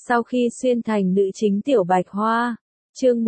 Sau khi xuyên thành nữ chính Tiểu Bạch Hoa, chương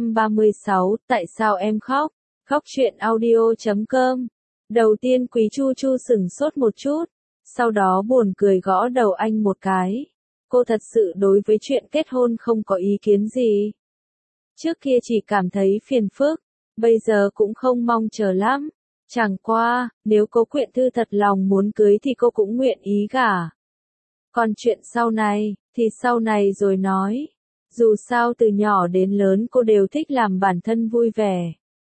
136, tại sao em khóc? Khóc truyện audio.com. Đầu tiên Quý Chu Chu sửng sốt một chút, sau đó buồn cười gõ đầu anh một cái. Cô thật sự đối với chuyện kết hôn không có ý kiến gì. Trước kia chỉ cảm thấy phiền phức, bây giờ cũng không mong chờ lắm. Chẳng qua, nếu Cố Quyện Thư thật lòng muốn cưới thì cô cũng nguyện ý gả. Còn chuyện sau này, thì sau này rồi nói. Dù sao từ nhỏ đến lớn cô đều thích làm bản thân vui vẻ.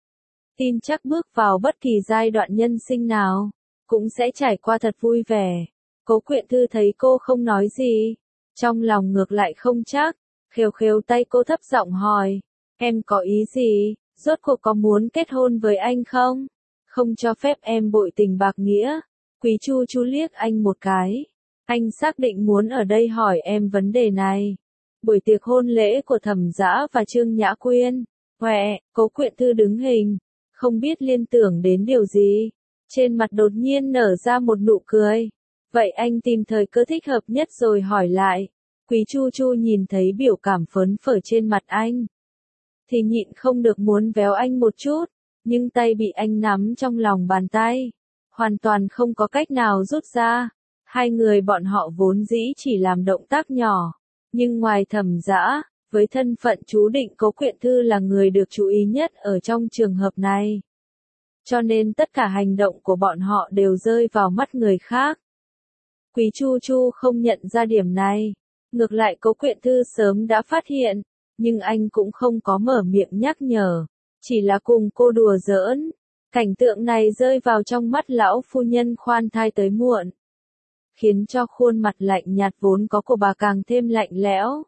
Tin chắc bước vào bất kỳ giai đoạn nhân sinh nào, cũng sẽ trải qua thật vui vẻ. Cố Quyện Thư thấy cô không nói gì, trong lòng ngược lại không chắc, khều khều tay cô thấp giọng hỏi, em có ý gì, rốt cuộc có muốn kết hôn với anh không? Không cho phép em bội tình bạc nghĩa. Quý Chu Chu liếc anh một cái. Anh xác định muốn ở đây hỏi em vấn đề này. Buổi tiệc hôn lễ của Thẩm Dã và Trương Nhã Quyên. Cố Quyện Thư đứng hình, không biết liên tưởng đến điều gì. Trên mặt đột nhiên nở ra một nụ cười. Vậy anh tìm thời cơ thích hợp nhất rồi hỏi lại. Quý Chu Chu nhìn thấy biểu cảm phấn phởi trên mặt anh, thì nhịn không được muốn véo anh một chút, nhưng tay bị anh nắm trong lòng bàn tay, hoàn toàn không có cách nào rút ra. Hai người bọn họ vốn dĩ chỉ làm động tác nhỏ, nhưng ngoài Thẩm Dã, với thân phận chú định Cố Quyện Thư là người được chú ý nhất ở trong trường hợp này. Cho nên tất cả hành động của bọn họ đều rơi vào mắt người khác. Quý Chu Chu không nhận ra điểm này, ngược lại Cố Quyện Thư sớm đã phát hiện, nhưng anh cũng không có mở miệng nhắc nhở, chỉ là cùng cô đùa giỡn. Cảnh tượng này rơi vào trong mắt lão phu nhân khoan thai tới muộn, khiến cho khuôn mặt lạnh nhạt vốn có của bà càng thêm lạnh lẽo.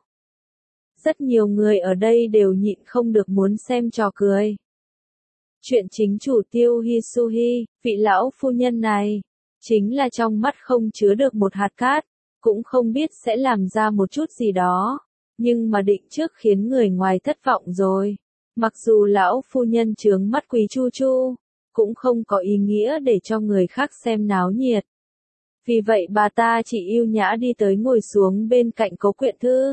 Rất nhiều người ở đây đều nhịn không được muốn xem trò cười. Chuyện chính chủ Tiêu Hisuhi, vị lão phu nhân này, chính là trong mắt không chứa được một hạt cát, cũng không biết sẽ làm ra một chút gì đó, nhưng mà định trước khiến người ngoài thất vọng rồi. Mặc dù lão phu nhân chướng mắt Quý Chu Chu, cũng không có ý nghĩa để cho người khác xem náo nhiệt. Vì vậy bà ta chỉ ưu nhã đi tới ngồi xuống bên cạnh Cố Quyện Thư.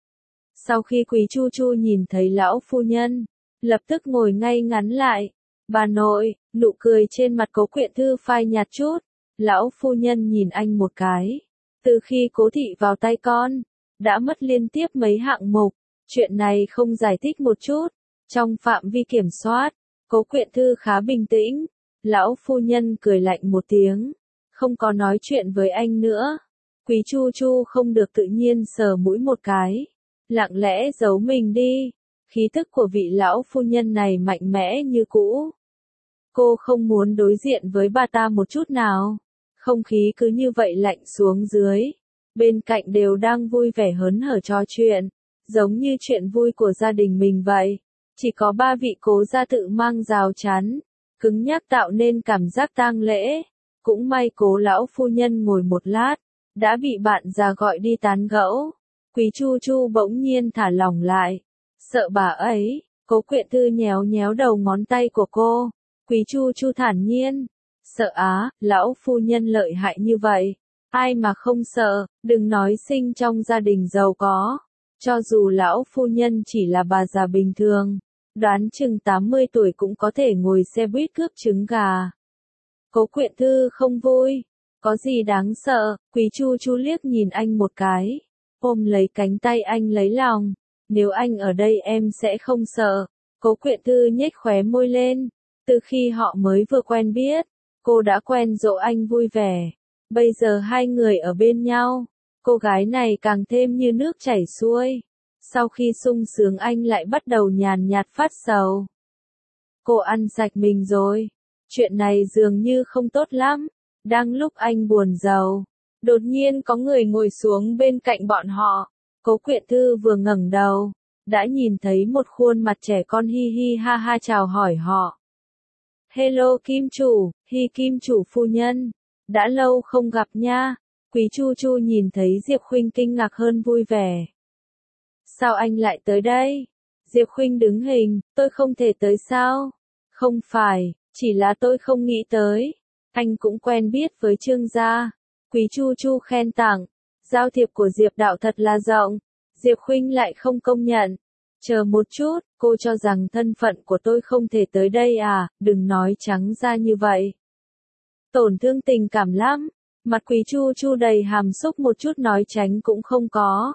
Sau khi Quý Chu Chu nhìn thấy lão phu nhân, lập tức ngồi ngay ngắn lại. Bà nội, nụ cười trên mặt Cố Quyện Thư phai nhạt chút. Lão phu nhân nhìn anh một cái. Từ khi Cố thị vào tay con, đã mất liên tiếp mấy hạng mục. Chuyện này không giải thích một chút. Trong phạm vi kiểm soát, Cố Quyện Thư khá bình tĩnh. Lão phu nhân cười lạnh một tiếng, không có nói chuyện với anh nữa. Quý Chu Chu không được tự nhiên sờ mũi một cái, lặng lẽ giấu mình đi. Khí thức của vị lão phu nhân này mạnh mẽ như cũ. Cô không muốn đối diện với bà ta một chút nào. Không khí cứ như vậy lạnh xuống dưới. Bên cạnh đều đang vui vẻ hớn hở trò chuyện, giống như chuyện vui của gia đình mình vậy. Chỉ có ba vị Cố gia tự mang rào chắn, cứng nhắc tạo nên cảm giác tang lễ. Cũng may Cố lão phu nhân ngồi một lát, đã bị bạn già gọi đi tán gẫu. Quý Chu Chu bỗng nhiên thả lỏng lại. Sợ bà ấy. Cố Quyện Thư nhéo nhéo đầu ngón tay của cô. Quý Chu Chu thản nhiên. Sợ á, lão phu nhân lợi hại như vậy. Ai mà không sợ, đừng nói sinh trong gia đình giàu có. Cho dù lão phu nhân chỉ là bà già bình thường, đoán chừng 80 tuổi cũng có thể ngồi xe buýt cướp trứng gà. Cố Quyện Thư không vui. Có gì đáng sợ? Quý Chu Chu liếc nhìn anh một cái, ôm lấy cánh tay anh lấy lòng. Nếu anh ở đây em sẽ không sợ. Cố Quyện Thư nhếch khóe môi lên. Từ khi họ mới vừa quen biết, cô đã quen dỗ anh vui vẻ. Bây giờ hai người ở bên nhau, cô gái này càng thêm như nước chảy xuôi. Sau khi sung sướng anh lại bắt đầu nhàn nhạt phát sầu. Cô ăn sạch mình rồi. Chuyện này dường như không tốt lắm. Đang lúc anh buồn rầu, đột nhiên có người ngồi xuống bên cạnh bọn họ. Cố Quyện Thư vừa ngẩng đầu, đã nhìn thấy một khuôn mặt trẻ con hi hi ha ha chào hỏi họ. Hello Kim chủ, hi Kim chủ phu nhân. Đã lâu không gặp nha. Quý Chu Chu nhìn thấy Diệp Khuynh kinh ngạc hơn vui vẻ. Sao anh lại tới đây? Diệp Khuynh đứng hình, tôi không thể tới sao? Không phải, chỉ là tôi không nghĩ tới. Anh cũng quen biết với Trương gia. Quý Chu Chu khen tặng. Giao thiệp của Diệp đạo thật là rộng. Diệp Khuynh lại không công nhận. Chờ một chút, cô cho rằng thân phận của tôi không thể tới đây à, đừng nói trắng ra như vậy. Tổn thương tình cảm lắm, mặt Quý Chu Chu đầy hàm xúc một chút nói tránh cũng không có.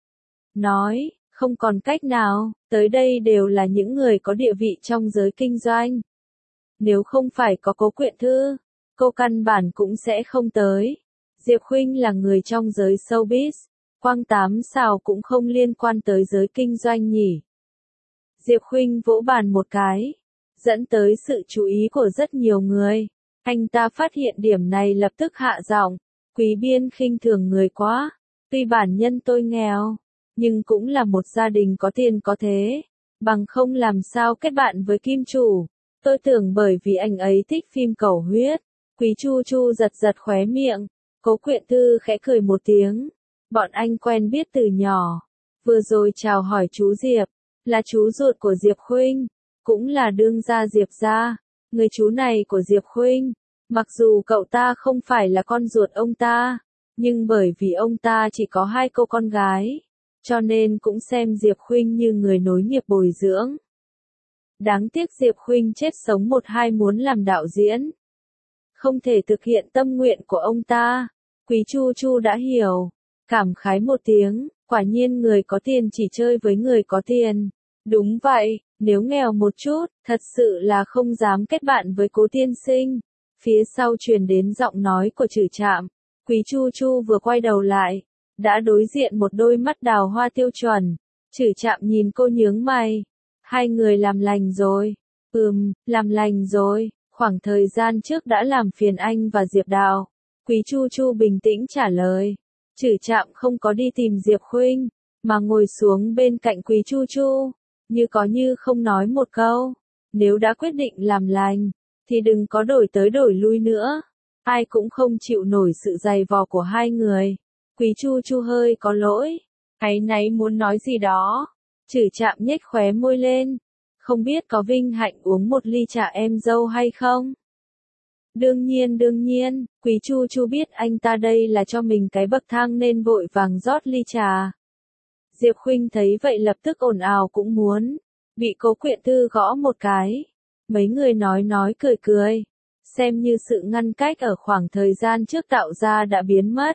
Nói, không còn cách nào, tới đây đều là những người có địa vị trong giới kinh doanh. Nếu không phải có Cố Quyện Thư, cô căn bản cũng sẽ không tới. Diệp Khuynh là người trong giới showbiz, quang tám xào cũng không liên quan tới giới kinh doanh nhỉ. Diệp Khuynh vỗ bàn một cái, dẫn tới sự chú ý của rất nhiều người. Anh ta phát hiện điểm này lập tức hạ giọng, Quý Biên khinh thường người quá, tuy bản nhân tôi nghèo, nhưng cũng là một gia đình có tiền có thế, bằng không làm sao kết bạn với Kim chủ. Tôi tưởng bởi vì anh ấy thích phim cầu huyết. Quý Chu Chu giật giật khóe miệng, Cố Quyện Thư khẽ cười một tiếng. Bọn anh quen biết từ nhỏ. Vừa rồi chào hỏi chú Diệp, là chú ruột của Diệp Khuynh, cũng là đương gia Diệp gia, người chú này của Diệp Khuynh. Mặc dù cậu ta không phải là con ruột ông ta, nhưng bởi vì ông ta chỉ có 2 cô con gái, cho nên cũng xem Diệp Khuynh như người nối nghiệp bồi dưỡng. Đáng tiếc Diệp Khuynh chết sống một hai muốn làm đạo diễn, không thể thực hiện tâm nguyện của ông ta. Quý Chu Chu đã hiểu, cảm khái một tiếng, quả nhiên người có tiền chỉ chơi với người có tiền. Đúng vậy, nếu nghèo một chút, thật sự là không dám kết bạn với Cố tiên sinh. Phía sau truyền đến giọng nói của Trử Trạm. Quý Chu Chu vừa quay đầu lại, đã đối diện một đôi mắt đào hoa tiêu chuẩn. Trử Trạm nhìn cô nhướng mày. Hai người làm lành rồi. Làm lành rồi. Khoảng thời gian trước đã làm phiền anh và Diệp Đào. Quý Chu Chu bình tĩnh trả lời. Trử Trạm không có đi tìm Diệp Khuynh, mà ngồi xuống bên cạnh Quý Chu Chu, như có như không nói một câu. Nếu đã quyết định làm lành, thì đừng có đổi tới đổi lui nữa. Ai cũng không chịu nổi sự dày vò của hai người. Quý Chu Chu hơi có lỗi, áy náy muốn nói gì đó. Trử Trạm nhếch khóe môi lên. Không biết có vinh hạnh uống một ly trà em dâu hay không? Đương nhiên, Quý Chu Chu biết anh ta đây là cho mình cái bậc thang nên vội vàng rót ly trà. Diệp Khuynh thấy vậy lập tức ồn ào cũng muốn. Bị Cố Quyện Thư gõ một cái. Mấy người nói cười. Xem như sự ngăn cách ở khoảng thời gian trước tạo ra đã biến mất.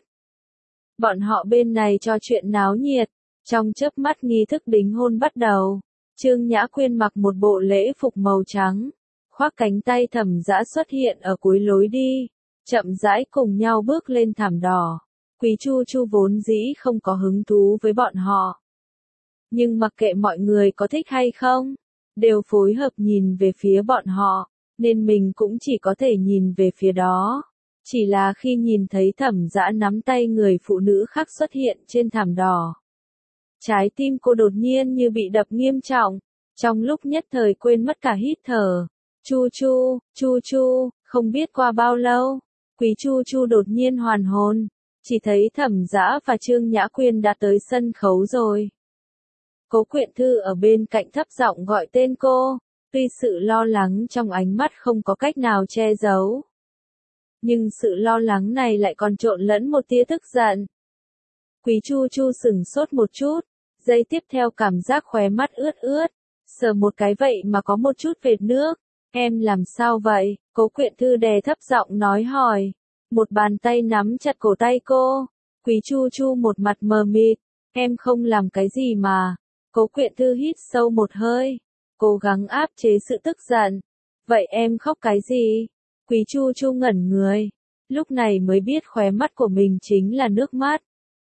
Bọn họ bên này cho chuyện náo nhiệt. Trong chớp mắt nghi thức đính hôn bắt đầu. Trương Nhã Quyên mặc một bộ lễ phục màu trắng. Khoác cánh tay Thẩm Dã xuất hiện ở cuối lối đi. Chậm rãi cùng nhau bước lên thảm đỏ. Quý Chu Chu vốn dĩ không có hứng thú với bọn họ. Nhưng mặc kệ mọi người có thích hay không, đều phối hợp nhìn về phía bọn họ, nên mình cũng chỉ có thể nhìn về phía đó. Chỉ là khi nhìn thấy Thẩm Dã nắm tay người phụ nữ khác xuất hiện trên thảm đỏ. Trái tim cô đột nhiên như bị đập nghiêm trọng, trong lúc nhất thời quên mất cả hít thở. Chu Chu, không biết qua bao lâu, Quý Chu Chu đột nhiên hoàn hồn, chỉ thấy Thẩm Dã và Trương Nhã Quyên đã tới sân khấu rồi. Cố Quyện Thư ở bên cạnh thấp giọng gọi tên cô, tuy sự lo lắng trong ánh mắt không có cách nào che giấu. Nhưng sự lo lắng này lại còn trộn lẫn một tia tức giận. Quý Chu Chu sửng sốt một chút, giây tiếp theo cảm giác khóe mắt ướt, sờ một cái vậy mà có một chút vệt nước. Em làm sao vậy? Cố Quyện Thư đè thấp giọng nói hỏi. Một bàn tay nắm chặt cổ tay cô. Quý Chu Chu một mặt mờ mịt. Em không làm cái gì mà. Cố Quyện Thư hít sâu một hơi, cố gắng áp chế sự tức giận. Vậy em khóc cái gì? Quý Chu Chu ngẩn người, lúc này mới biết khóe mắt của mình chính là nước mắt.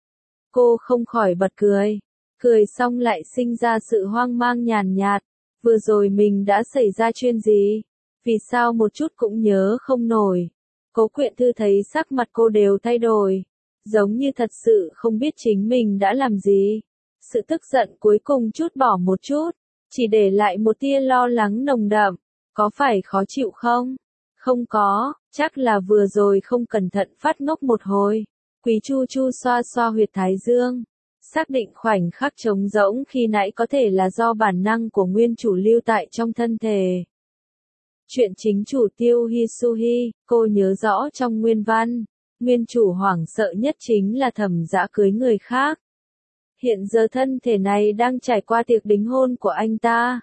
Cô không khỏi bật cười xong lại sinh ra sự hoang mang nhàn nhạt. Vừa rồi mình đã xảy ra chuyện gì? Vì sao một chút cũng nhớ không nổi? Cố Quyện Thư thấy sắc mặt cô đều thay đổi, giống như thật sự không biết chính mình đã làm gì. Sự tức giận cuối cùng chút bỏ một chút, chỉ để lại một tia lo lắng nồng đậm. Có phải khó chịu không? Không có, chắc là vừa rồi không cẩn thận phát ngốc một hồi. Quý Chu Chu xoa xoa huyệt thái dương, xác định khoảnh khắc trống rỗng khi nãy có thể là do bản năng của nguyên chủ lưu tại trong thân thể. Chuyện chính chủ Tiêu Hisuhi, cô nhớ rõ trong nguyên văn, nguyên chủ hoảng sợ nhất chính là Thẩm Dã cưới người khác. Hiện giờ thân thể này đang trải qua tiệc đính hôn của anh ta.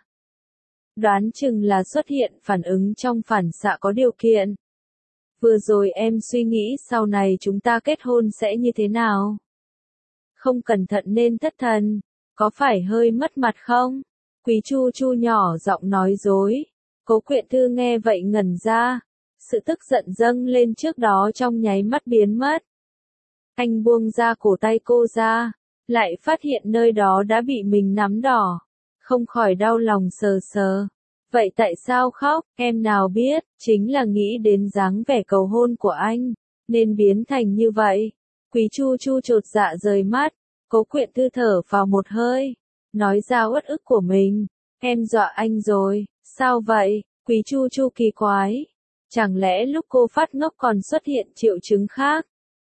Đoán chừng là xuất hiện phản ứng trong phản xạ có điều kiện. Vừa rồi em suy nghĩ sau này chúng ta kết hôn sẽ như thế nào? Không cẩn thận nên thất thần, có phải hơi mất mặt không? Quý Chu Chu nhỏ giọng nói dối. Cố Quyện Thư nghe vậy ngẩn ra. Sự tức giận dâng lên trước đó trong nháy mắt biến mất. Anh buông ra cổ tay cô ra, lại phát hiện nơi đó đã bị mình nắm đỏ. Không khỏi đau lòng sờ sờ. Vậy tại sao khóc, em nào biết, chính là nghĩ đến dáng vẻ cầu hôn của anh, nên biến thành như vậy. Quý Chu Chu chột dạ rời mắt, Cố Quyện Thư thở vào một hơi, nói ra uất ức của mình. Em dọa anh rồi, sao vậy? Quý Chu Chu kỳ quái. Chẳng lẽ lúc cô phát ngốc còn xuất hiện triệu chứng khác?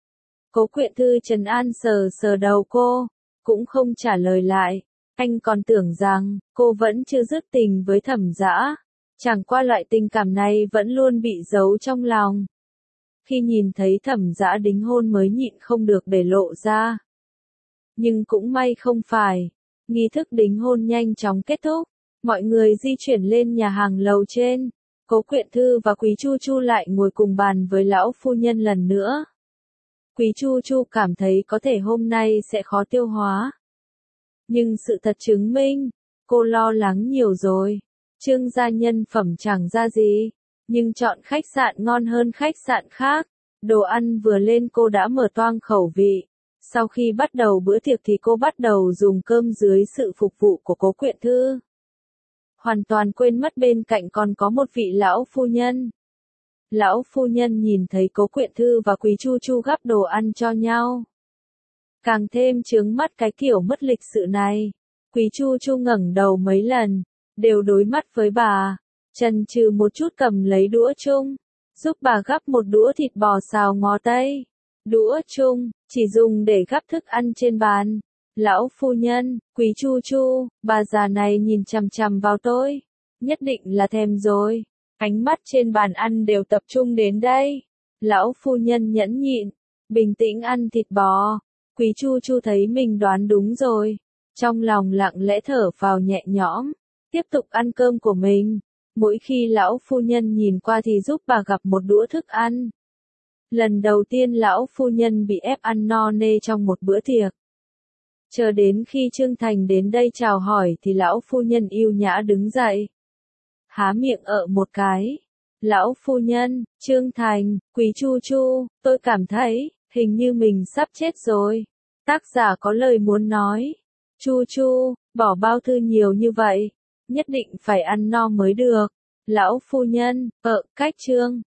Cố Quyện Thư trấn an sờ sờ đầu cô, cũng không trả lời lại. Anh còn tưởng rằng, cô vẫn chưa dứt tình với Thẩm Dã. Chẳng qua loại tình cảm này vẫn luôn bị giấu trong lòng. Khi nhìn thấy Thẩm Dã đính hôn mới nhịn không được để lộ ra. Nhưng cũng may không phải. Nghi thức đính hôn nhanh chóng kết thúc. Mọi người di chuyển lên nhà hàng lầu trên. Cố Quyện Thư và Quý Chu Chu lại ngồi cùng bàn với lão phu nhân lần nữa. Quý Chu Chu cảm thấy có thể hôm nay sẽ khó tiêu hóa. Nhưng sự thật chứng minh, cô lo lắng nhiều rồi. Trương gia nhân phẩm chẳng ra gì, nhưng chọn khách sạn ngon hơn khách sạn khác. Đồ ăn vừa lên cô đã mở toang khẩu vị. Sau khi bắt đầu bữa tiệc thì cô bắt đầu dùng cơm dưới sự phục vụ của Cố Quyện Thư. Hoàn toàn quên mất bên cạnh còn có một vị lão phu nhân. Lão phu nhân nhìn thấy Cố Quyện Thư và Quý Chu Chu gắp đồ ăn cho nhau. Càng thêm chướng mắt cái kiểu mất lịch sự này. Quý Chu Chu ngẩng đầu mấy lần, đều đối mắt với bà, chần chừ một chút cầm lấy đũa chung, giúp bà gắp một đũa thịt bò xào ngó tây. Đũa chung, chỉ dùng để gắp thức ăn trên bàn. Lão phu nhân, Quý Chu Chu, bà già này nhìn chằm chằm vào tôi, nhất định là thèm rồi. Ánh mắt trên bàn ăn đều tập trung đến đây. Lão phu nhân nhẫn nhịn, bình tĩnh ăn thịt bò. Quý Chu Chu thấy mình đoán đúng rồi, trong lòng lặng lẽ thở phào nhẹ nhõm, tiếp tục ăn cơm của mình. Mỗi khi lão phu nhân nhìn qua thì giúp bà gặp một đũa thức ăn. Lần đầu tiên lão phu nhân bị ép ăn no nê trong một bữa tiệc. Chờ đến khi Trương Thành đến đây chào hỏi thì lão phu nhân yêu nhã đứng dậy. Há miệng một cái. Lão phu nhân, Trương Thành, Quý Chu Chu, tôi cảm thấy, hình như mình sắp chết rồi. Tác giả có lời muốn nói. Chu Chu, bỏ bao thư nhiều như vậy. Nhất định phải ăn no mới được. Lão phu nhân, cách Trương.